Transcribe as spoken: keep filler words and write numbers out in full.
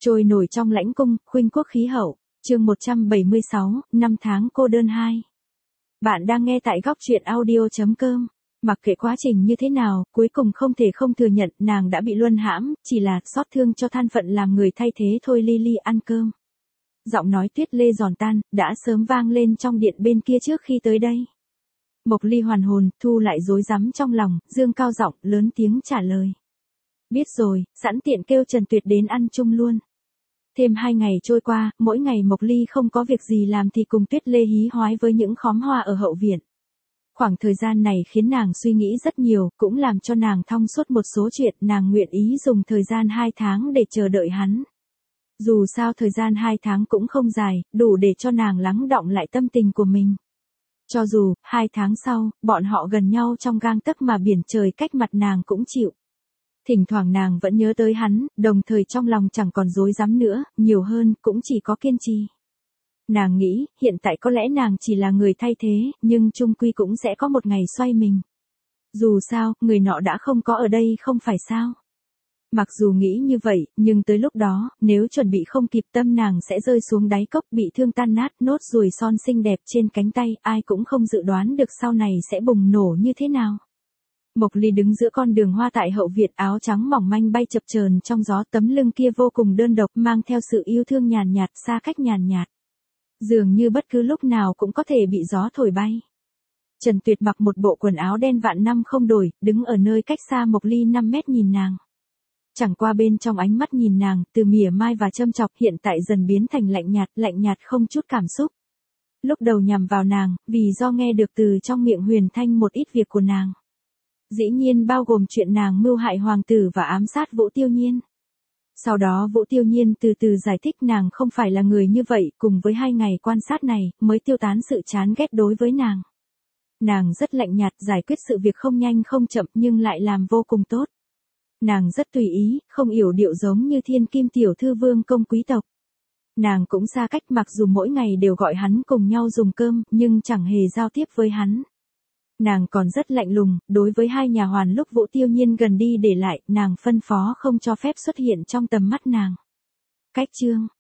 Trôi nổi trong lãnh cung, khuynh quốc khí hậu, chương một trăm bảy mươi sáu, năm tháng cô đơn hai. Bạn đang nghe tại góc truyện audio chấm com. Mặc kệ quá trình như thế nào, cuối cùng không thể không thừa nhận nàng đã bị luân hãm, chỉ là xót thương cho thân phận làm người thay thế thôi. Lily ăn cơm. Giọng nói Tuyết Lê giòn tan, đã sớm vang lên trong điện bên kia trước khi tới đây. Mộc Ly hoàn hồn, thu lại rối rắm trong lòng, dương cao giọng, lớn tiếng trả lời. Biết rồi, sẵn tiện kêu Trần Tuyệt đến ăn chung luôn. Thêm hai ngày trôi qua, mỗi ngày Mộc Ly không có việc gì làm thì cùng Tuyết Lê hí hoái với những khóm hoa ở hậu viện. Khoảng thời gian này khiến nàng suy nghĩ rất nhiều, cũng làm cho nàng thong suốt một số chuyện. Nàng nguyện ý dùng thời gian hai tháng để chờ đợi hắn. Dù sao thời gian hai tháng cũng không dài, đủ để cho nàng lắng đọng lại tâm tình của mình. Cho dù, hai tháng sau, bọn họ gần nhau trong gang tấc mà biển trời cách mặt nàng cũng chịu. Thỉnh thoảng nàng vẫn nhớ tới hắn, đồng thời trong lòng chẳng còn rối rắm nữa, nhiều hơn cũng chỉ có kiên trì. Nàng nghĩ, hiện tại có lẽ nàng chỉ là người thay thế, nhưng chung quy cũng sẽ có một ngày xoay mình. Dù sao, người nọ đã không có ở đây không phải sao. Mặc dù nghĩ như vậy, nhưng tới lúc đó, nếu chuẩn bị không kịp tâm nàng sẽ rơi xuống đáy cốc bị thương tan nát. Nốt ruồi son xinh đẹp trên cánh tay, ai cũng không dự đoán được sau này sẽ bùng nổ như thế nào. Mộc Ly đứng giữa con đường hoa tại hậu viện, áo trắng mỏng manh bay chập chờn trong gió, tấm lưng kia vô cùng đơn độc, mang theo sự yêu thương nhàn nhạt, xa cách nhàn nhạt. Dường như bất cứ lúc nào cũng có thể bị gió thổi bay. Trần Tuyệt mặc một bộ quần áo đen vạn năm không đổi, đứng ở nơi cách xa Mộc Ly năm mét nhìn nàng. Chẳng qua bên trong ánh mắt nhìn nàng, từ mỉa mai và châm chọc hiện tại dần biến thành lạnh nhạt, lạnh nhạt không chút cảm xúc. Lúc đầu nhằm vào nàng, vì do nghe được từ trong miệng Huyền Thanh một ít việc của nàng. Dĩ nhiên bao gồm chuyện nàng mưu hại hoàng tử và ám sát Vũ Tiêu Nhiên. Sau đó Vũ Tiêu Nhiên từ từ giải thích nàng không phải là người như vậy, cùng với hai ngày quan sát này, mới tiêu tán sự chán ghét đối với nàng. Nàng rất lạnh nhạt, giải quyết sự việc không nhanh không chậm nhưng lại làm vô cùng tốt. Nàng rất tùy ý, không yểu điệu giống như thiên kim tiểu thư vương công quý tộc. Nàng cũng xa cách, mặc dù mỗi ngày đều gọi hắn cùng nhau dùng cơm, nhưng chẳng hề giao tiếp với hắn. Nàng còn rất lạnh lùng, đối với hai nhà hoàn lúc Vũ Tiêu Nhiên gần đi để lại, nàng phân phó không cho phép xuất hiện trong tầm mắt nàng. Cách chương